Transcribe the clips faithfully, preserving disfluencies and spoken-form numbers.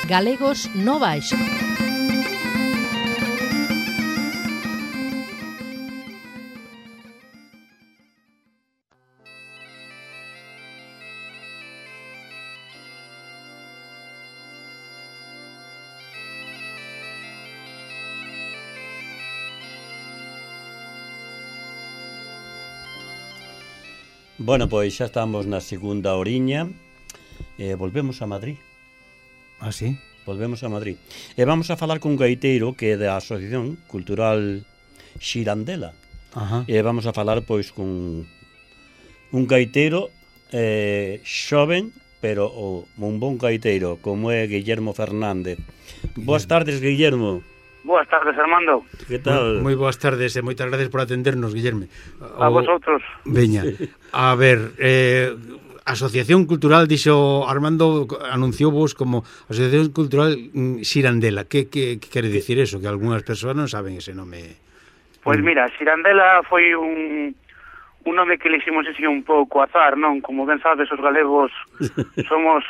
Galegos no Baixo. Bueno, pois xa estamos na segunda oriña e eh, volvemos a Madrid. Ah, sí? Volvemos a Madrid. E vamos a falar cun gaiteiro que é da Asociación Cultural Xirandela. Ajá. E vamos a falar pois cun un gaiteiro eh, xoven, pero o, un bon gaiteiro como é Guillermo Fernández. Guillermo. Boas tardes, Guillermo. Boas tardes, Armando. Que tal? Moi boas tardes e moitas gracias por atendernos, Guillermo. A o... vosotros. Veña, a ver, eh, Asociación Cultural, dixo Armando, anunciou vos como Asociación Cultural Xirandela. Que, que, que quere dicir eso? Que algunhas persoas non saben ese nome. Pois mira, Xirandela foi un, un nome que eliximos así un pouco azar, non? Como ben sabes, os galegos somos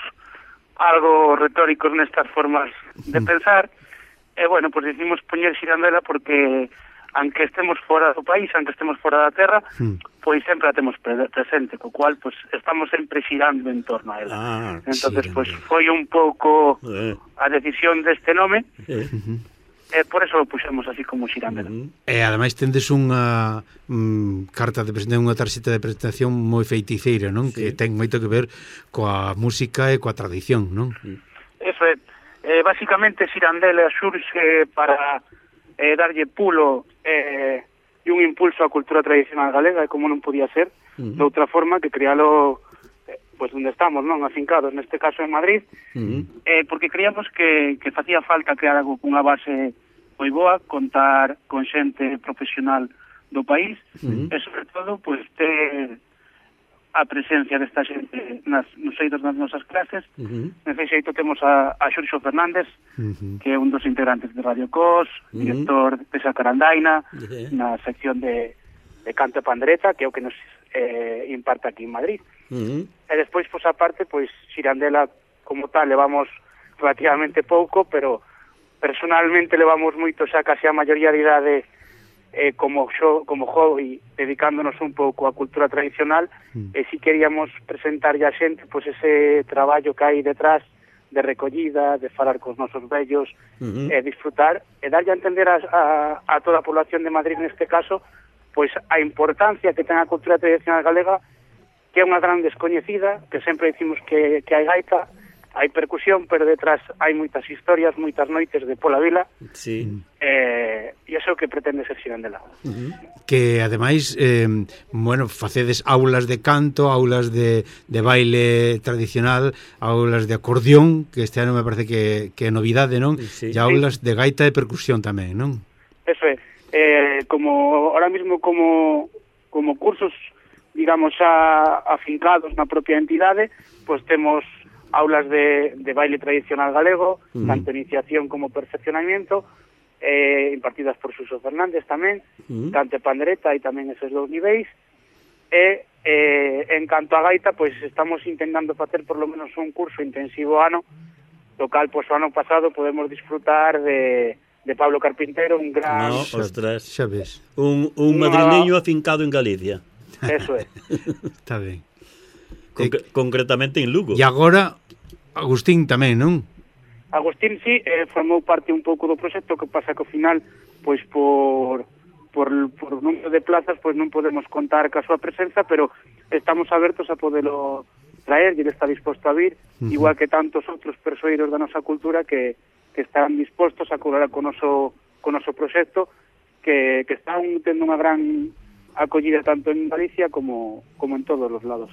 algo retóricos nestas formas de pensar. E, bueno, pois decimos poñer Xirandela porque, aunque estemos fora do país, aunque estemos fora da terra, mm. pois sempre a temos presente, co cual, pois, estamos sempre xirando en torno a ela. Ah, entonces, pois, foi un pouco eh. a decisión deste nome, eh. e por eso o puxemos así como Xirandela. Uh-huh. E, ademais, tendes unha um, carta de presentación, unha tarxeta de presentación moi feiticeira, non? Sí. Que ten moito que ver coa música e coa tradición, non? Eso é. Eh, básicamente Xirandela xurxe para eh, darlle pulo eh, e un impulso á cultura tradicional galega, e como non podía ser uh-huh. de outra forma que crealo eh, pois onde estamos, non, afincados, neste caso en Madrid, uh-huh. eh, porque creíamos que, que facía falta crear algo cunha base moi boa, contar con xente profesional do país, uh-huh. e sobre todo pois ter a presencia desta xente nas, nos eidos das nosas clases. Uh-huh. Nese xeito temos a, a Xurxo Fernández, uh-huh. que é un dos integrantes de Radio Cos, uh-huh. director de Sacarandaina, uh-huh. na sección de, de canto e pandereta, que é o que nos eh, imparte aquí en Madrid. Uh-huh. E despois, pois, aparte, pois, Xirandela, como tal, levamos relativamente pouco, pero personalmente levamos moito, xa casi a maioría de idade, eh, como xo, como hobby, dedicándonos un pouco á cultura tradicional, mm. e si queríamos presentar a xente pois ese traballo que hai detrás de recollida, de falar cos nosos vellos, mm-hmm. e disfrutar, e darlle a entender a, a, a toda a población de Madrid neste caso, pois a importancia que ten a cultura tradicional galega, que é unha gran descoñecida, que sempre dicimos que, que hai gaita, hai percusión, pero detrás hai moitas historias, moitas noites de pola vila. Sí. Eh, e iso é o que pretende ser Xirandela. Uh-huh. Que, ademais, eh, bueno, facedes aulas de canto, aulas de, de baile tradicional, aulas de acordeón, que este ano me parece que, que é novidade, non? Sí. E aulas de gaita e percusión tamén, non? Eso é. Eh, como, ahora mismo, como, como cursos, digamos, xa afincados na propia entidade, pois temos aulas de, de baile tradicional galego, uh-huh. tanto iniciación como perfeccionamiento, eh, impartidas por Xurxo Fernández tamén, uh-huh. canto e pandereta e tamén esos dous niveis, e eh, en canto a gaita, pois estamos intentando facer por lo menos un curso intensivo ano, do cal, pois, o ano pasado podemos disfrutar de, de Pablo Carpintero, un gran... No, ostras, xa ves. Un, un madrileño afincado en Galicia. Eso é. Está ben. Con, eh, concretamente en Lugo. E agora Agustín tamén, non? Agustín, sí, eh, formou parte un pouco do proxecto, que pasa que ao final, pois por por, por número de plazas, pois non podemos contar ca súa presenza, pero estamos abertos a podelo traer, e ele está disposto a vir, uh-huh. igual que tantos outros persoeiros da nosa cultura que, que están dispostos a colaborar con o noso, con o noso proxecto, que, que están tendo unha gran acollida tanto en Galicia como, como en todos os lados.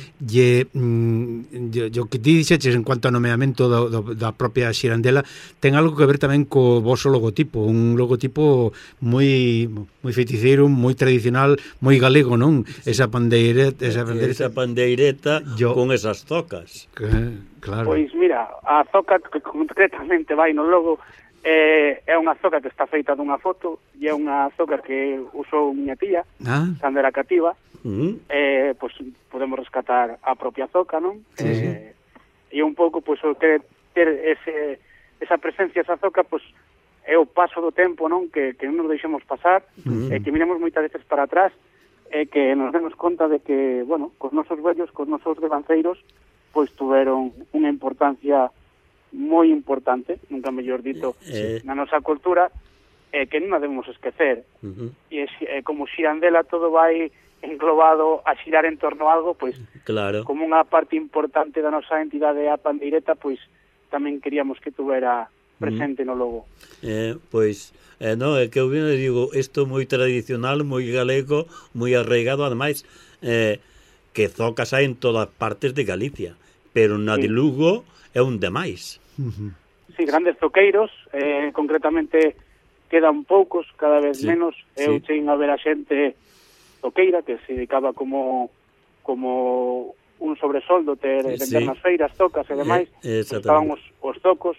E mm, yo, yo que ti dixeches en cuanto ao nomeamento do, do, da propia Xirandela, ten algo que ver tamén co voso logotipo, un logotipo moi moi feiticeiro, moi tradicional, moi galego, non? Sí. Esa pandeireta, esa pandeireta, esa pandeireta yo... con esas zocas. Que, claro. Pois mira, a zoca que concretamente vai no logo Eh, é unha zoca que está feita dunha foto, e é unha zoca que usou miña tía, ah. cando era cativa. Uh-huh. eh, pois podemos rescatar a propia zoca, non? Sí, eh, sí. E un pouco, pois, o que ter ese esa presencia, esa zoca, pois é o paso do tempo, non? Que, que non nos deixemos pasar, uh-huh. e que miremos moitas veces para atrás, e que nos demos conta de que, bueno, cos nosos vellos, cos nosos devanceiros, pois tuveron unha importancia moi importante, nunca mellor dito, eh, na nosa cultura, e que non a debemos esquecer. Uh-huh. E eh, como Xirandela todo vai englobado a xirar en torno a algo, pois, claro, como unha parte importante da nosa entidade a Pandeireta, pois, tamén queríamos que tuvera presente no logo. Eh, pois, eh, no, é que eu vino e digo, isto moi tradicional, moi galego, moi arraigado, ademais, eh, que zocas hai en todas partes de Galicia, pero na sí. de Lugo é un demais. Uh-huh. Sí, grandes zoqueiros, eh, concretamente quedan poucos, cada vez sí. menos. Eu sí. cheguei a ver a xente zoqueira que se dedicaba como como un sobresoldo ter sí. vender nas feiras, tocas e demais, eh, estaban os, os zocos.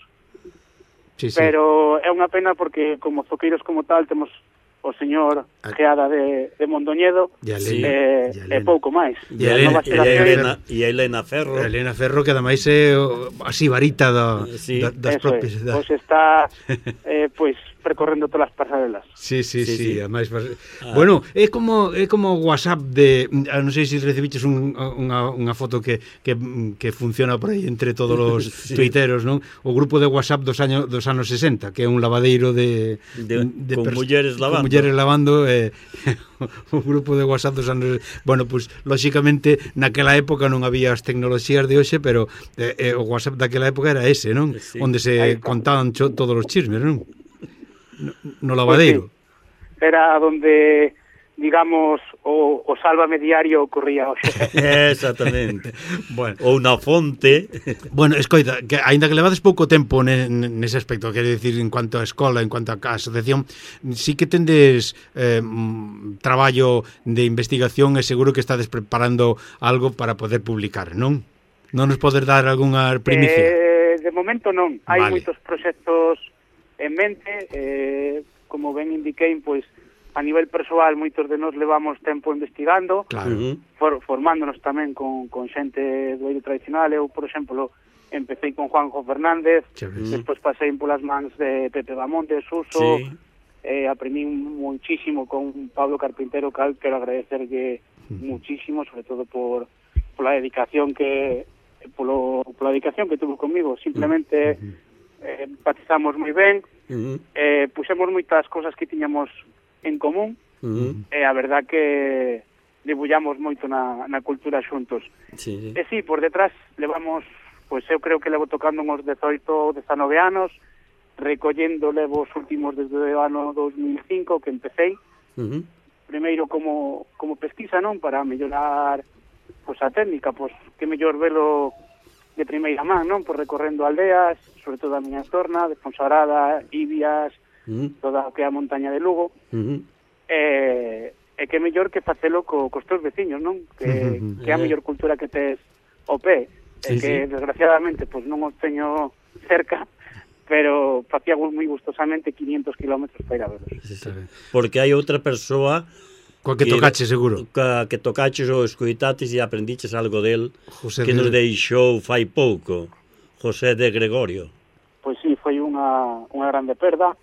Sí, sí. Pero é unha pena porque como zoqueiros como tal temos o señor Geada de, de Mondoñedo e eh, e pouco máis. E a Elena, e a Elena, e a Elena Ferro. A Elena Ferro que ademais é así varita da, sí. da, das Eso propias. Es. Pois está eh, pois percorrendo todas as pasarelas. Sí, sí, sí, sí, sí. ademais ah. Bueno, é como é como WhatsApp de, non sei se recibiches un, unha, unha foto que, que, que funciona por aí entre todos os sí. tuiteros, non? O grupo de WhatsApp dos años dos anos sesenta, que é un lavadeiro de, de, de con mulleres lavando. Con mulleres lavando eh, o grupo de WhatsApp dos anos. Bueno, pois pues, lóxicamente naquela época non había as tecnoloxías de hoxe, pero eh, eh, o WhatsApp daquela época era ese, non? Sí. Onde se contaban cho, todos os chismes, non? No, no lavadeiro. Pues sí. Era donde, digamos, o, o sálvame diario ocorría hoxe. Exactamente. Bueno, ou na fonte. Bueno, escoita, que aínda que levades pouco tempo ne, nese aspecto, quero dicir, en cuanto a escola, en cuanto a asociación, sí que tendes eh, traballo de investigación e seguro que estades preparando algo para poder publicar, non? Non nos podes dar algunha primicia? Eh, de momento non. Hai vale. moitos proxectos en mente, eh, como ben indiquei, pois a nivel persoal moitos de nós levamos tempo investigando, claro. for, formándonos tamén con, con xente do eido tradicional. Eu, por exemplo, empecé con Juanjo Fernández, despois pasei polas mans de Pepe Bamonte, Suso, sí. eh, aprendí muchísimo con Pablo Carpintero, cal quero agradecerlle uh-huh. muchísimo, sobre todo por pola dedicación que polo, pola dedicación que tuvo conmigo. Simplemente uh-huh. eh, empatizamos moi ben, uh-huh. eh, puxemos moitas cosas que tiñamos en común, uh-huh. e a verdad que debullamos moito na, na cultura xuntos. Sí. E sí, por detrás levamos, pois eu creo que levo tocando uns dezoito, dezanove anos, recollendo levo os últimos desde o ano dos mil cinco que empecé, uh-huh. primeiro como, como pesquisa, non? Para mellorar pois, a técnica, pois que mellor velo de primeira man, non? Por recorrendo aldeas, sobre todo a miña entorna, de Fonsagrada, Ibias, uh-huh. toda o que é a montaña de Lugo, uh-huh. e, e que mellor que facelo co, cos teus veciños, non? Que, uh-huh. que é a mellor cultura que tes o pé, sí, e que sí. desgraciadamente pois non os teño cerca, pero facíamos moi gustosamente quinientos kilómetros para ir a verlos. Sí, sí. Porque hai outra persoa coa que, que tocache seguro. Coa que tocaches ou escoitaches e aprendiches algo del José que de... nos deixou fai pouco, José de Gregorio. Pois sí, foi unha, unha grande perda,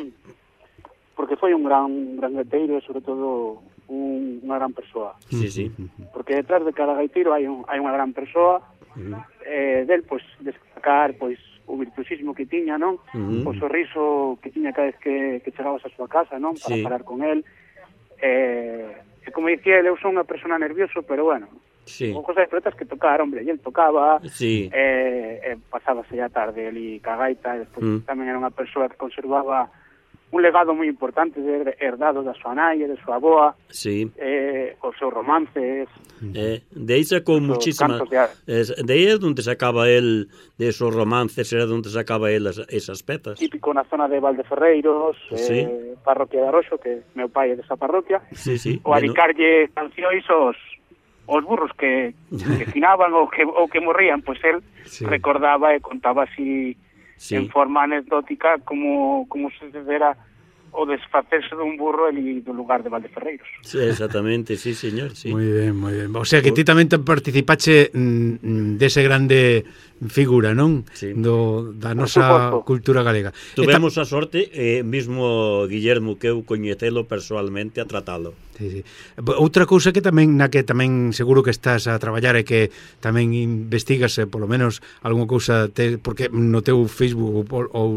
porque foi un gran, gran gaiteiro e sobre todo un, unha gran persoa. Sí, sí. Porque detrás de cada gaiteiro hai, un, hai unha gran persoa, uh-huh. eh, del, pois, destacar, pois, o virtuosismo que tiña, non? Uh-huh. O sorriso que tiña cada vez que, que chegabas a súa casa, non? Para sí. falar con el. Eh, e como dicía, eu son unha persona nervioso, pero bueno, sí. con cosas pretas que tocar, hombre, e el tocaba, sí. eh, eh, pasábase a tarde ali ca gaita, e despois mm. tamén era unha persoa que conservaba un legado moi importante de herdado da súa nai e de súa aboa, sí. eh, os seus romances, eh, de aí sacou muchísimas de, de aí é onde sacaba el de esos romances, era onde sacaba el as, esas petas, típico na zona de Valdeferreiros, sí. eh, parroquia de Aroxo, que meu pai é desa parroquia, sí, sí. o adicarlle cancións os os burros que, que finaban ou que, ou que morrían, pois el sí. recordaba e contaba así sí. en forma anecdótica como, como se dera o desfacerse dun burro ali do lugar de Valdeferreiros. Sí, exactamente, sí, señor, sí. Moi ben, moi ben. O sea que ti tamén te participache mm, dese grande figura, non? Sí. Do, da nosa cultura galega. Tuvemos a sorte, eh, mismo Guillermo, que eu coñecelo persoalmente a tratalo. Sí, sí. Outra cousa que tamén na que tamén seguro que estás a traballar e que tamén investigas, eh, polo menos algunha cousa te, porque no teu Facebook ou, ou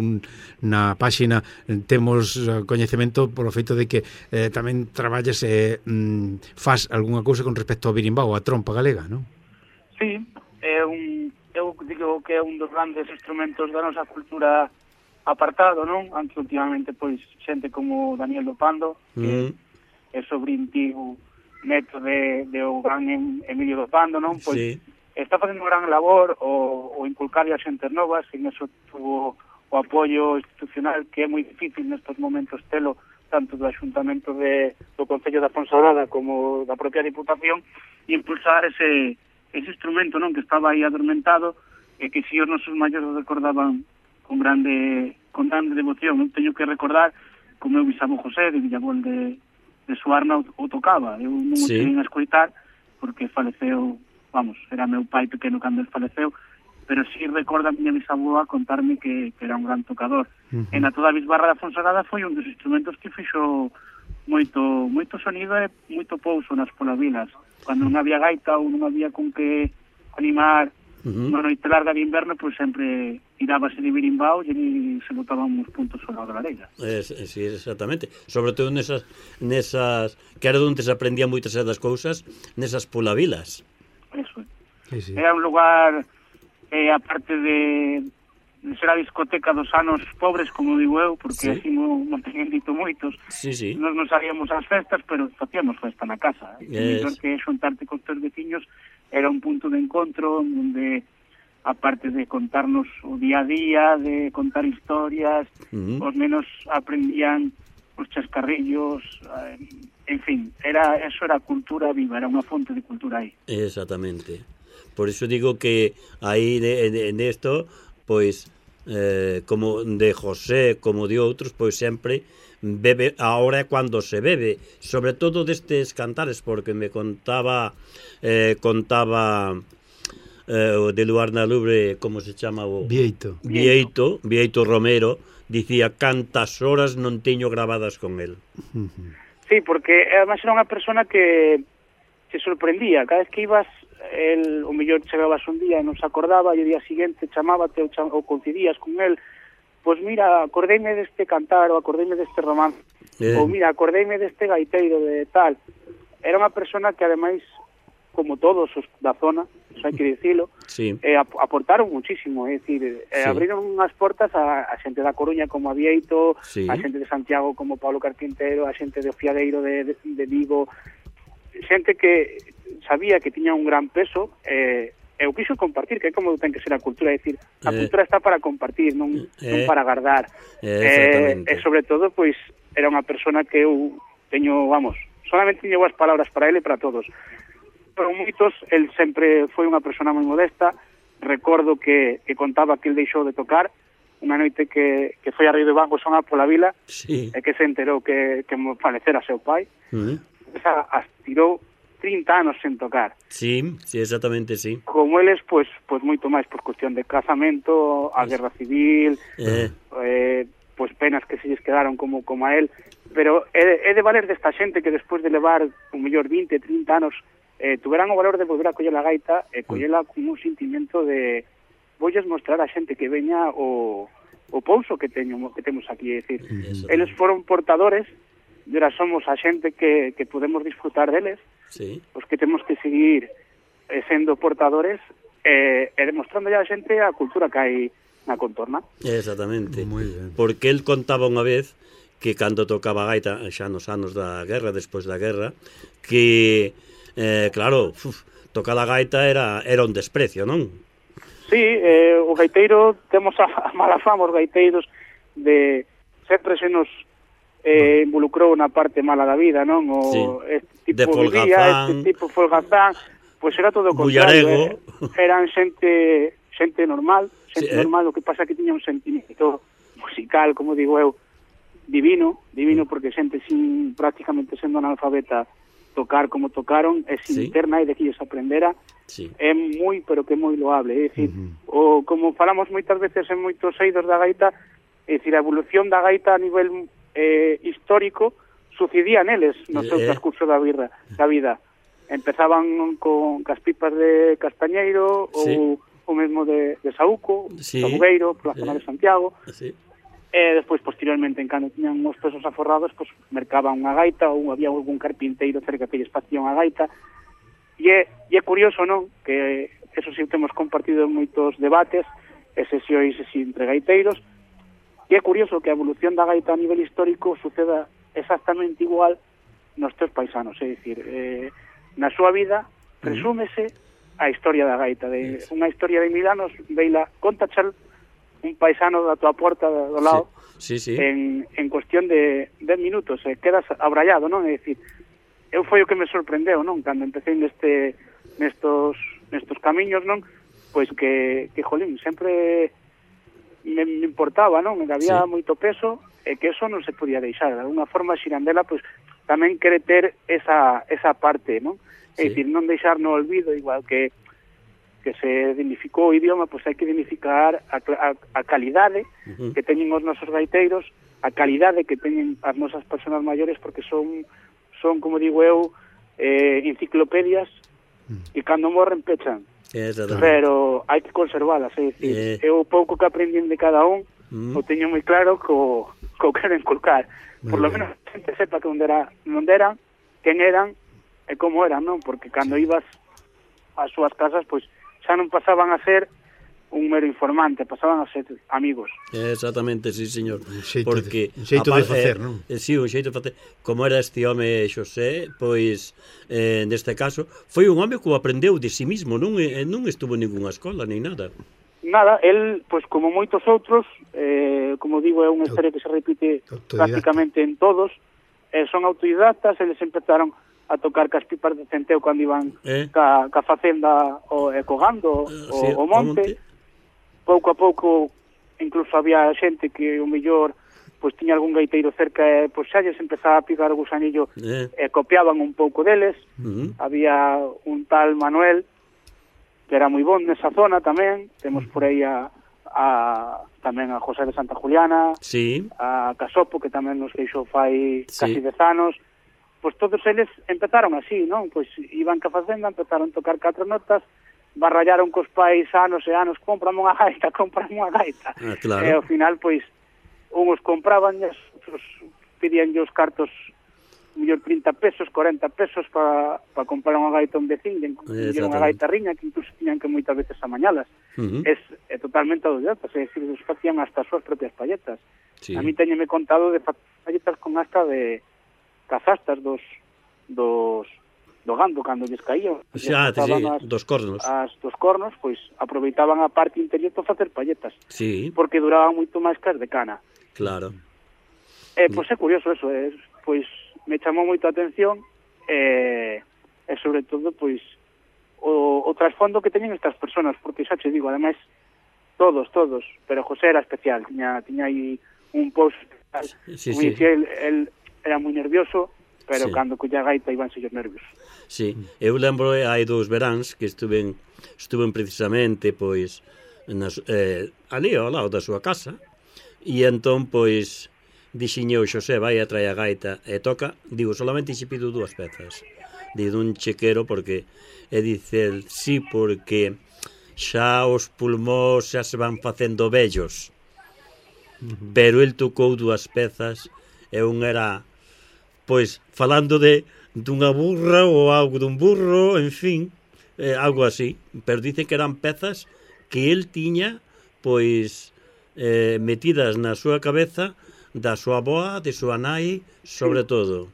na páxina temos coñecemento polo feito de que eh, tamén traballas e eh, faz algunha cousa con respecto ao birimbao, a trompa galega, non? Sí, é un, eu digo que é un dos grandes instrumentos da nosa cultura apartado, non? Aunque últimamente pois xente como Daniel Dopando, que mm. é sobrín tío neto de, de o gran Emilio Dopando, non? Pois sí. Está facendo unha gran labor o, o inculcar a xentes novas, e en eso tuvo o apoio institucional que é moi difícil nestes momentos telo, tanto do Axuntamento de, do Concello da Fonsagrada como da propia Diputación, e impulsar ese, ese instrumento, non? Que estaba aí adormentado e que si os nosos maiores recordaban con grande con grande devoción. Non teño que recordar como eu bisabo José de Villabol de de Suarna o, o tocaba. Eu non o sí. teñen a escoitar porque faleceu, vamos, era meu pai pequeno cando ele faleceu, pero sí recorda a miña bisaboa contarme que, que era un gran tocador. Uh -huh. E na toda a Bisbarra da Fonsagrada foi un dos instrumentos que fixo moito moito sonido e moito pouso nas polavilas. Cando non había gaita ou non había con que animar uh -huh. unha noite larga de inverno, pois sempre tirábase de birimbao e se botaban uns puntos ao lado da lareira. Es, sí, exactamente. Sobre todo nesas, nesas que era onde se aprendían moitas das cousas, nesas polavilas. Eso. Sí, sí. Era un lugar, eh, aparte de, de ser a discoteca dos anos pobres, como digo eu, porque sí. así non, non teñen dito moitos. Sí, sí. Nos non salíamos ás festas, pero facíamos festa na casa. Eh? Es... que xuntarte con teus veciños era un punto de encontro onde, aparte de contarnos o día a día, de contar historias, uh -huh. os menos aprendían os chascarrillos, eh, en fin, era eso era cultura viva, era unha fonte de cultura aí. Exactamente. Por iso digo que aí en esto, pois, eh, como de José, como de outros, pois sempre bebe, ahora é cando se bebe, sobre todo destes cantares, porque me contaba eh, contaba eh, o de Luarna Lubre, como se chama o Vieito. Vieito, Vieito Romero, dicía cantas horas non teño grabadas con el. Sí, porque además era unha persona que se sorprendía, cada vez que ibas el, o mellor chegabas un día e non se acordaba e o día seguinte chamábate ou, cham, ou coincidías con el, pois mira, acordeime deste cantar ou acordeime deste romance, eh. ou mira, acordeime deste gaiteiro de tal. Era unha persona que ademais, como todos os da zona, eso hai que dicilo, sí. eh, aportaron muchísimo, é dicir, eh, sí. abriron unhas portas a, a xente da Coruña como a Vieito, sí. a xente de Santiago como Pablo Carpintero, a xente de Ofiadeiro de, de, de Vigo, xente que sabía que tiña un gran peso, eh, eu quixo compartir, que é como ten que ser a cultura, é dicir, a eh, cultura está para compartir, non, eh, non para guardar. Eh, e sobre todo, pois, era unha persona que eu teño, vamos, solamente teño boas palabras para ele e para todos. Pero moitos, el sempre foi unha persona moi modesta. Recordo que, que contaba que el deixou de tocar unha noite que, que foi a Río de Banco son a pola vila, sí. e que se enterou que, que falecera seu pai. Uh -huh. Esa as tirou trinta anos sen tocar. Sí, sí, exactamente, sí. Como eles, pois, pois moito máis por cuestión de casamento, a guerra civil, eh. Eh, pois penas que se lles quedaron como, como a él. Pero é, é de valer desta xente que despois de levar un mellor vinte, trinta anos eh, tuveran o valor de volver a coller a gaita e collela con un sentimiento de voulles mostrar a xente que veña o, o pouso que teño que temos aquí, é dicir, eso. Eles foron portadores e ahora somos a xente que, que podemos disfrutar deles, sí. Os que temos que seguir eh, sendo portadores e eh, demostrando ya a xente a cultura que hai na contorna. Exactamente. Muy bien. Porque el contaba unha vez que cando tocaba gaita xa nos anos da guerra, despois da guerra, que eh, claro, uf, tocar a gaita era era un desprecio, non? Sí, eh, o gaiteiro temos a, a mala fama os gaiteiros de sempre se nos eh, involucrou na parte mala da vida, non? O sí. Este tipo de vivía, este tipo folgazán, pois era todo o contrario, eh? Eran xente xente normal, xente sí, normal, eh? O que pasa que tiña un sentimento musical, como digo eu, divino, divino porque xente sin prácticamente sendo analfabeta tocar como tocaron, e sin sí. ter naide que lles aprendera, sí. é moi, pero que moi loable. É dicir, uh -huh. o, como falamos moitas veces en moitos eidos da gaita, é dicir, a evolución da gaita a nivel eh, histórico sucedía neles no seu eh. transcurso da vida, da vida. Empezaban con cas pipas de Castañeiro, sí. ou o mesmo de, de Saúco, sí. Sabugueiro, pola zona sí. de Santiago, sí. e despois, posteriormente, en cando tiñan os pesos aforrados, pues, mercaban unha gaita, ou había algún carpinteiro cerca que lles facía unha gaita. E é, e é curioso, non? Que eso sí temos compartido en moitos debates, e sesións entre gaiteiros, e é curioso que a evolución da gaita a nivel histórico suceda exactamente igual nos teus paisanos, é dicir, eh, na súa vida resúmese a historia da gaita, de unha historia de mil anos, veila, contachal un paisano da tua porta do lado, sí, sí, sí. en, en cuestión de dez minutos, e quedas abrallado, non? É dicir, eu foi o que me sorprendeu, non? Cando empecé neste nestos nestos camiños, non? Pois que, que jolín, sempre me, me importaba, non? Que había sí. moito peso e que eso non se podía deixar. De alguna forma, Xirandela, pois, tamén quere ter esa, esa parte, non? É sí. dicir, non deixar no olvido, igual que que se dignificou o idioma, pois hai que dignificar a, a, a calidade uh -huh. que teñen os nosos gaiteiros, a calidade que teñen as nosas persoas maiores, porque son, son como digo eu, eh, enciclopedias que cando morren pechan. Pero hai que conservalas, é dicir, eh. eu pouco que aprendín de cada un, uh -huh. o teño moi claro co, co quero inculcar. Por lo menos a xente sepa que onde, era, onde eran, quen eran e como eran, non? Porque cando ibas ás súas casas, pois xa non pasaban a ser un mero informante, pasaban a ser amigos. Exactamente, sí, señor. Un xeito, porque, de, un xeito de facer, eh, non? Eh, sí, un xeito de facer. Como era este home Xosé, pois, eh, neste caso, foi un home que o aprendeu de si mismo, non, eh, non estuvo en ninguna escola, nin nada. Nada, el, pois como moitos outros, eh, como digo, é unha historia que se repite prácticamente en todos, eh, son autodidactas, eles empezaron a tocar cas pipas de centeo cando iban eh? ca, ca facenda o eh, cogando uh, o, sí, o monte. monte. Pouco a pouco incluso había xente que o mellor pois tiña algún gaiteiro cerca e pois xa lles empezaba a picar o gusanillo eh. e copiaban un pouco deles. Uh -huh. Había un tal Manuel que era moi bon nesa zona tamén. Temos por aí a, a tamén a José de Santa Juliana, sí. a Casopo, que tamén nos deixou fai sí. casi dez anos. Pois todos eles empezaron así, non? Pois iban ca facenda, empezaron a tocar catro notas, barrallaron cos pais anos e anos, comprame unha gaita, comprame unha gaita. Ah, claro. E ao final, pois, uns compraban, outros pedían os cartos mellor trinta pesos, corenta pesos para pa comprar unha gaita un vecín, e unha gaita riña, que incluso tiñan que moitas veces amañalas. Uh -huh. Es, é totalmente autodidactas, é dicir, os facían hasta as súas propias palletas. Sí. A mí teñeme contado de palletas con hasta de cazastas dos dos do gando cando lles caían. Xa, sí, as, dos cornos. As dos cornos, pois aproveitaban a parte interior para facer palletas. Sí. Porque duraban moito máis que as de cana. Claro. Eh, pois é curioso eso, eh, pois me chamou moito a atención e, eh, e sobre todo pois o, o trasfondo que teñen estas persoas, porque xa che digo, ademais todos, todos, pero José era especial, tiña tiña aí un post, sí, como sí. dicía, el, el era moi nervioso, pero sí. Cando colla gaita iban sellos nervios. Sí, eu lembro hai dous veráns que estuven estuven precisamente pois nas, eh, ali ao lado da súa casa e entón pois dixiñe o Xosé vai a traer a gaita e toca, digo, solamente xe pido dúas pezas de un chequero porque e dice el, sí, porque xa os pulmós xa se van facendo vellos. Uh -huh. Pero el tocou dúas pezas e un era pois falando de dunha burra ou algo dun burro, en fin, eh, algo así, pero dicen que eran pezas que el tiña pois eh, metidas na súa cabeza da súa aboa, de súa nai, sobre sí. todo.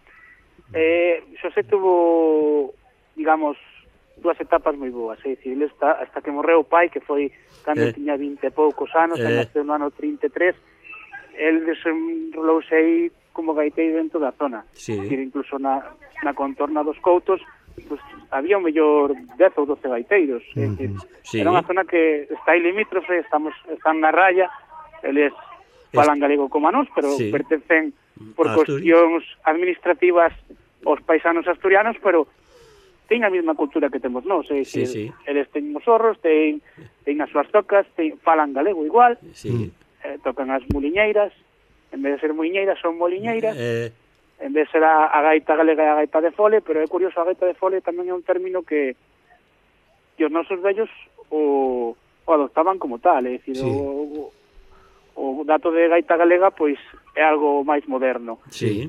Eh, Xosé tuvo, digamos, dúas etapas moi boas, é dicir, ele está, hasta que morreu o pai, que foi cando eh. tiña vinte e poucos anos, eh. nasceu no ano trinta e tres, el desenrolouse aí como gaiteiro dentro da zona. Sí. Decir, incluso na, na contorna dos Coutos, pues, había un mellor dez ou doce gaiteiros. Uh -huh. Decir, sí. Era unha zona que está aí limítrofe, estamos, están na raya, eles falan galego como a nós, pero sí. pertencen por Asturias. Cuestións administrativas os paisanos asturianos, pero ten a mesma cultura que temos nós, é sí, dicir, sí. eles ten os zorros, ten, ten as súas tocas, ten, falan galego igual, Sí. eh, tocan as muliñeiras, en vez de ser muliñeiras son moliñeiras, Eh, en vez de ser a, a gaita galega e a gaita de fole, pero é curioso, a gaita de fole tamén é un término que, que os nosos vellos o, o adoptaban como tal, é dicir, Sí. o, o, o dato de gaita galega pois é algo máis moderno. sí.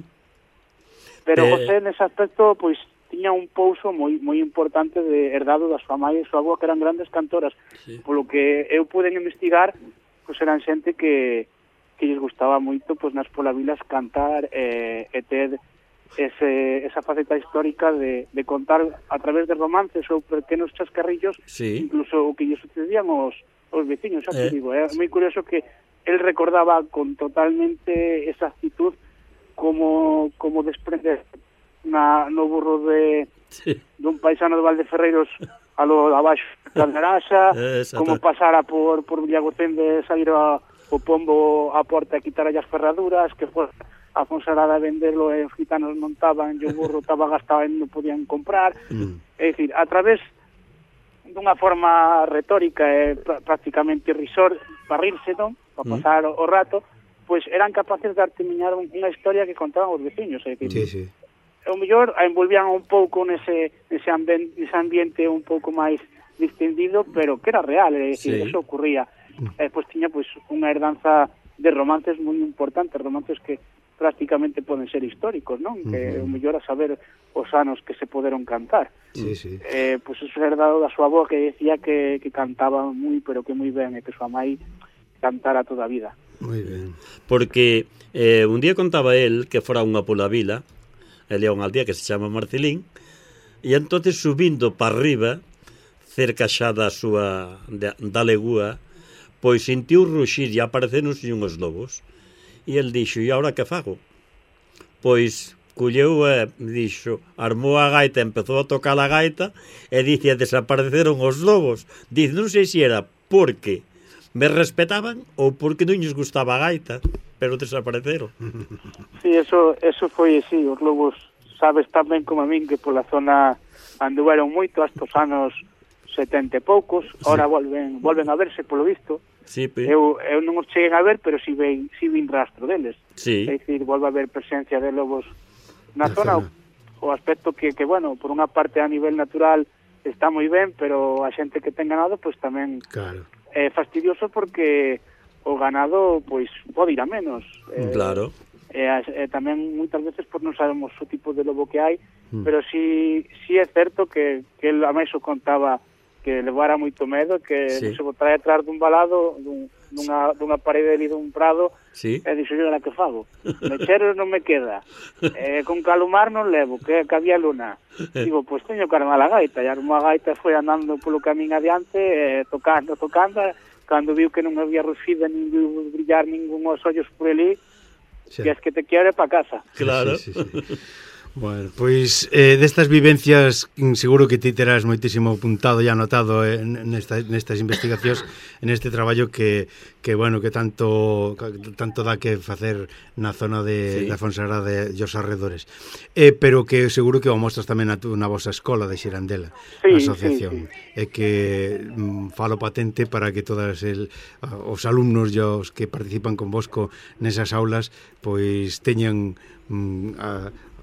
Pero Eh, José, nese aspecto, pois tiña un pouso moi moi importante de herdado da súa mãe e súa avó, que eran grandes cantoras. Sí. Polo que eu pude investigar, pois eran xente que que lles gustaba moito pois nas polavilas cantar eh, e ter ese, esa faceta histórica de, de contar a través de romances ou pequenos chascarrillos, Sí. incluso o que lle sucedían aos, aos veciños, xa te Eh. digo, é moi curioso que el recordaba con totalmente esa actitud como como desprender na, no burro de Sí. dun paisano de Valdeferreiros a lo abaixo da Naraxa, Exacto. como pasara por, por Villagocén de salir a, o pombo á porta e quitar as ferraduras, que foi a Fonsalada a venderlo e os gitanos non estaban, e o burro estaba gastado e non podían comprar. Mm. É dicir, a través dunha forma retórica e pr prácticamente risor para rirse, non? Para pasar o, o rato, pois eran capaces de artemiñar unha historia que contaban os veciños, é dicir, Sí, sí. o mellor a envolvían un pouco nese, nese, ambiente, nese ambiente un pouco máis distendido, pero que era real, é dicir, Sí. eso ocurría. E pois tiña pois unha herdanza de romances moi importantes, romances que prácticamente poden ser históricos, non? Uh -huh. Que o mellor a saber os anos que se poderon cantar. Sí, sí. Eh, pois eso era dado da súa avó, que decía que, que cantaba moi, pero que moi ben, e que súa mai cantara toda a vida. Moi ben. Porque eh, un día contaba él que fora unha pola vila, ele é unha aldea que se chama Marcelín, e entonces subindo para arriba, cerca xa da súa da, da legúa, pois sentiu ruxir e aparecenos unhos lobos. E el dixo, e agora que fago? Pois colleu e dixo, armou a gaita, empezou a tocar a gaita e dice, desapareceron os lobos. Dice, non sei se era porque me respetaban ou porque non lles gustaba a gaita, pero desapareceron. Sí, eso, eso foi así, os lobos, sabes tamén como a min que pola zona anduveron moito hasta os anos setenta e poucos, ahora volven volven a verse polo visto. Sí, pe. Eu, eu non os cheguen a ver, pero si ven, si vin rastro deles. Sí. É dicir, volve a haber presencia de lobos na Na zona, zona. o, o aspecto que, que, bueno, por unha parte a nivel natural está moi ben, pero a xente que ten ganado, pois tamén Claro. é fastidioso porque o ganado, pois, pode ir a menos. Eh, Claro. E, as, e tamén moitas veces pois non sabemos o tipo de lobo que hai, Mm. pero si, si é certo que, que el a máis o contaba que levara moito medo, que Sí. se botara detrás dun balado, dun, dunha, dunha parede ali dun prado, Sí. e dixo, yo, que fago? Mecheros non me queda, eh, con calumar non levo, que, que había luna. Digo, pois teño que armar a gaita, e armou a gaita e foi andando polo camín adiante, eh, tocando, tocando, cando viu que non había ruxida, nin viu brillar ningún os ollos por ali, Sí. que es que te quere pa casa. Claro. Sí, sí, sí. Bueno, pois eh, destas vivencias mm, seguro que ti terás moitísimo apuntado e anotado eh, nesta, nestas investigacións, en este traballo que, que bueno, que tanto que tanto dá que facer na zona de, Sí. da Fonsagrada e os arredores. Eh, pero que seguro que o mostras tamén na, tu, na vosa escola de Xirandela, Sí, a asociación. sí, sí. E que mm, falo patente para que todas el, os alumnos e os que participan con vosco nesas aulas pois teñan mm, a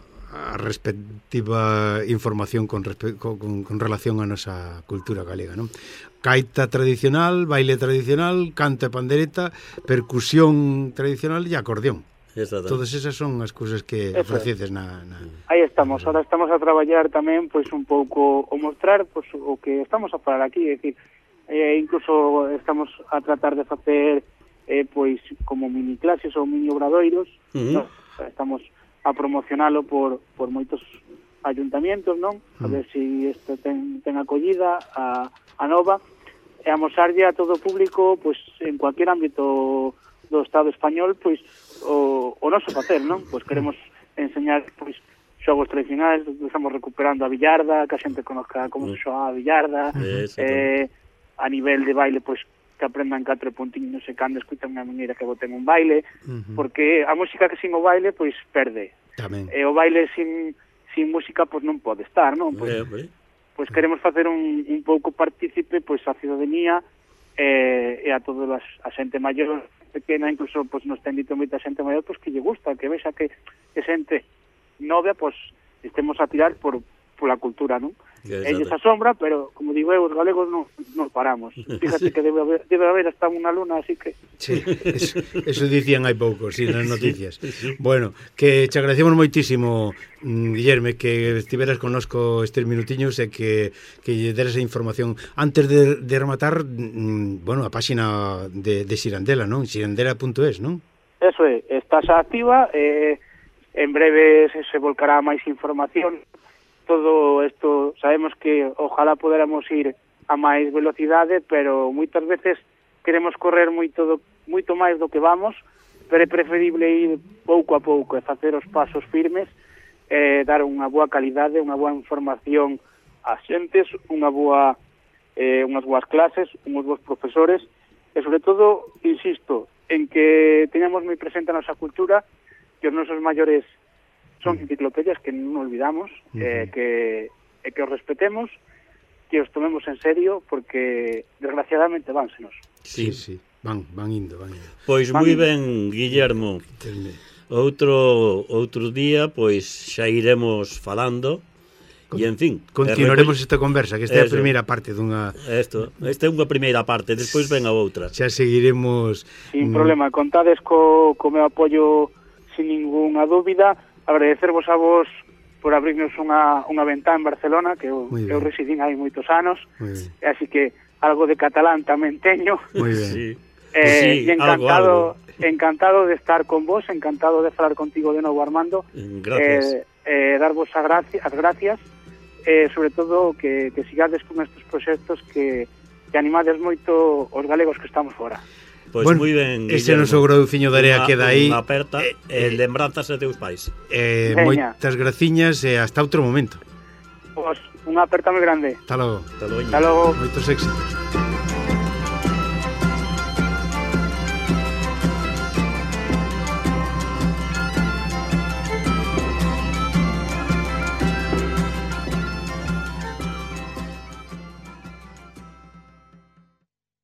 a respectiva información con, respe con, con relación a nosa cultura galega, non? Gaita tradicional, baile tradicional, canto e pandereta, percusión tradicional e acordeón. Exacto. Todas esas son as cousas que Eso. ofrecedes na... na... Aí estamos, ahora estamos a traballar tamén pois un pouco o mostrar pois, o que estamos a falar aquí, é dicir, eh, incluso estamos a tratar de facer eh, pois como mini clases ou mini obradoiros, Uh-huh. no? Estamos a promocionalo por, por moitos ayuntamientos, non? A ver se si isto ten, ten acollida a, a nova, e a mosarlle a todo o público, pois en cualquier ámbito do Estado español, pois o, o noso facer, non? Pois queremos enseñar pois xogos tradicionais, estamos recuperando a billarda, que a xente conozca como se xoga a billarda, Exacto. eh, a nivel de baile, pois que aprendan catro puntiños e cando escutan unha maneira que boten un baile, Uh -huh. porque a música que sin o baile, pois perde. Tamén. E o baile sin, sin música pois non pode estar, non? Pois, eh, pois queremos facer un, un pouco partícipe pois a ciudadanía e, e a toda a xente maior pequena, incluso pois nos ten dito moita xente maior pois que lle gusta, que vexa que, que xente novia pois estemos a tirar por pola cultura, non? Ellos asombra, pero como digo eu, os galegos non, non paramos. Fíjate que debe haber, debe haber hasta unha luna, así que... Sí, eso, eso dicían hai pouco, sí, nas noticias. Sí, sí. Bueno, que te agradecemos moitísimo, Guillerme, que estiveras connosco estes minutiños e que, que lle deras a información. Antes de, de rematar, bueno, a páxina de, de Xirandela, non? xirandela punto es, non? Eso é, está xa activa, eh, en breve se, se volcará máis información. Todo isto, sabemos que ojalá poderamos ir a máis velocidade, pero moitas veces queremos correr moito, do, moito máis do que vamos, pero é preferible ir pouco a pouco e facer os pasos firmes, eh, dar unha boa calidade, unha boa información ás xentes, unha boa, eh, unhas boas clases, uns boas profesores, e sobre todo, insisto, en que teñamos moi presente a nosa cultura, que os nosos maiores son enciclopedias que non olvidamos, uh-huh. eh, que, eh, que os respetemos, que os tomemos en serio, porque desgraciadamente vánsenos. Sí, sí, van, van indo, van indo. Pois moi ben, Guillermo. Outro outro día, pois xa iremos falando. Con, e, en fin... Continuaremos reco... esta conversa, que esta é a primeira parte dunha... Isto, esta é unha primeira parte, despois ven a outra. Xa seguiremos... Sin mm... problema, contades co, co meu apoio sin ninguna dúbida. Agradecervos a vos por abrirnos unha, unha ventá en Barcelona, que eu, eu residín hai moitos anos, así que algo de catalán tamén teño. Moi ben. Sí. Eh, pues sí, e encantado, algo, algo. encantado de estar con vos, encantado de falar contigo de novo, Armando. Gracias. Eh, eh, darvos a gracia, as gracias, eh, sobre todo que, que sigades con estes proxectos que, que animades moito os galegos que estamos fora. Pois bueno, moi ben, Guillermo. Ese noso grouciño de area queda aí. Unha aperta, eh, eh, lembranzas de teus pais. Eh, moitas graciñas e hasta outro momento. Pois, unha aperta moi grande. Hasta logo. Hasta logo. Hasta logo. Moitos éxitos.